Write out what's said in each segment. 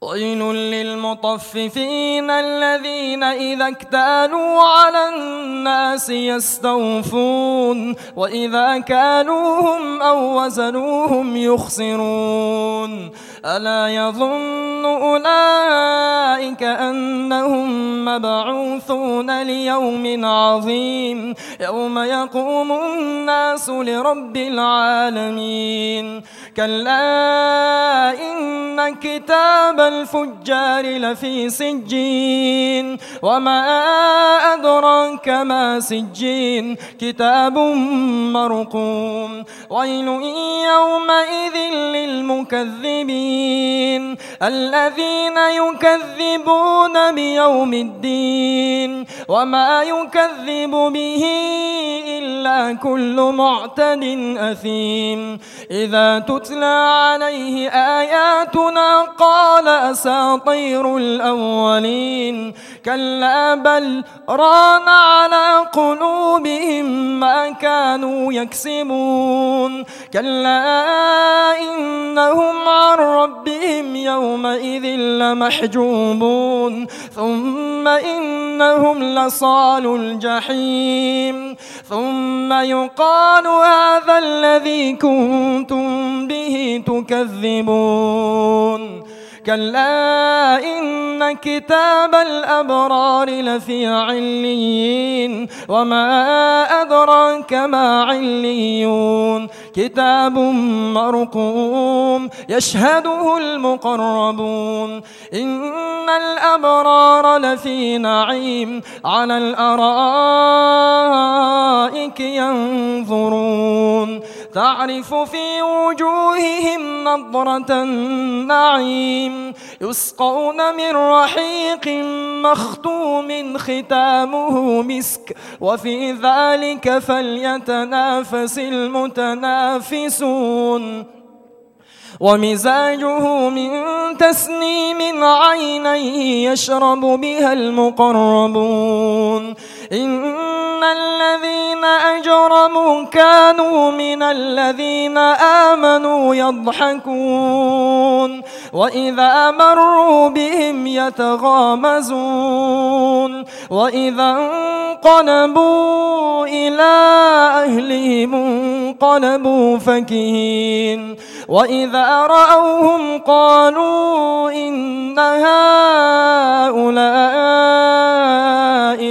ويل للمطففين الذين إذا اكتالوا على الناس يستوفون وإذا كالوهم أو وزنوهم يخسرون ألا يظن أولئك أنهم مبعوثون ليوم عظيم يوم يقوم الناس لرب العالمين كلا إن كتاب الفجار لفي سجين وما أدراك ما سجين كتاب مرقوم ويل يومئذ للمكذبين الذين يكذبون بيوم الدين وما يكذب به إلا كل معتد أثيم إذا تتلى عليه آياتنا قال أساطير الأولين كلا بل ران على قلوبهم ما كانوا يكسبون كلا إنهم عن ربهم يومئذ لمحجوبون ثم إنهم لصالو الجحيم ثم يقال هذا الذي كنتم به تكذبون كلا إن كتاب الأبرار لفي عليين وما أدراك ما عليون كتاب مرقوم يشهده المقربون إن الأبرار لفي نعيم على الأرائك ينظرون تعرف في وجوههم نضرة النعيم يسقون من رحيق مختوم ختامه مسك وفي ذلك فليتنافس المتنافسون ومزاجه من تسنيم عينيه يشرب بها المقربون إن الذين أجرموا كانوا من الذين آمنوا يضحكون وإذا مروا بهم يتغامزون وإذا انقلبوا إلى أهلهم انقلبوا فكهين وإذا رأوهم قالوا إن هؤلاء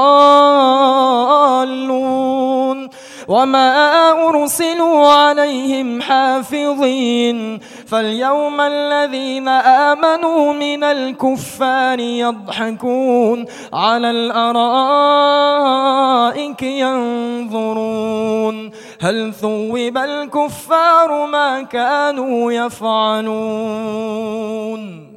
لضالون وما أرسلوا عليهم حافظين فاليوم الذين آمنوا من الكفار يضحكون على الأرائك ينظرون هل ثوب الكفار ما كانوا يفعلون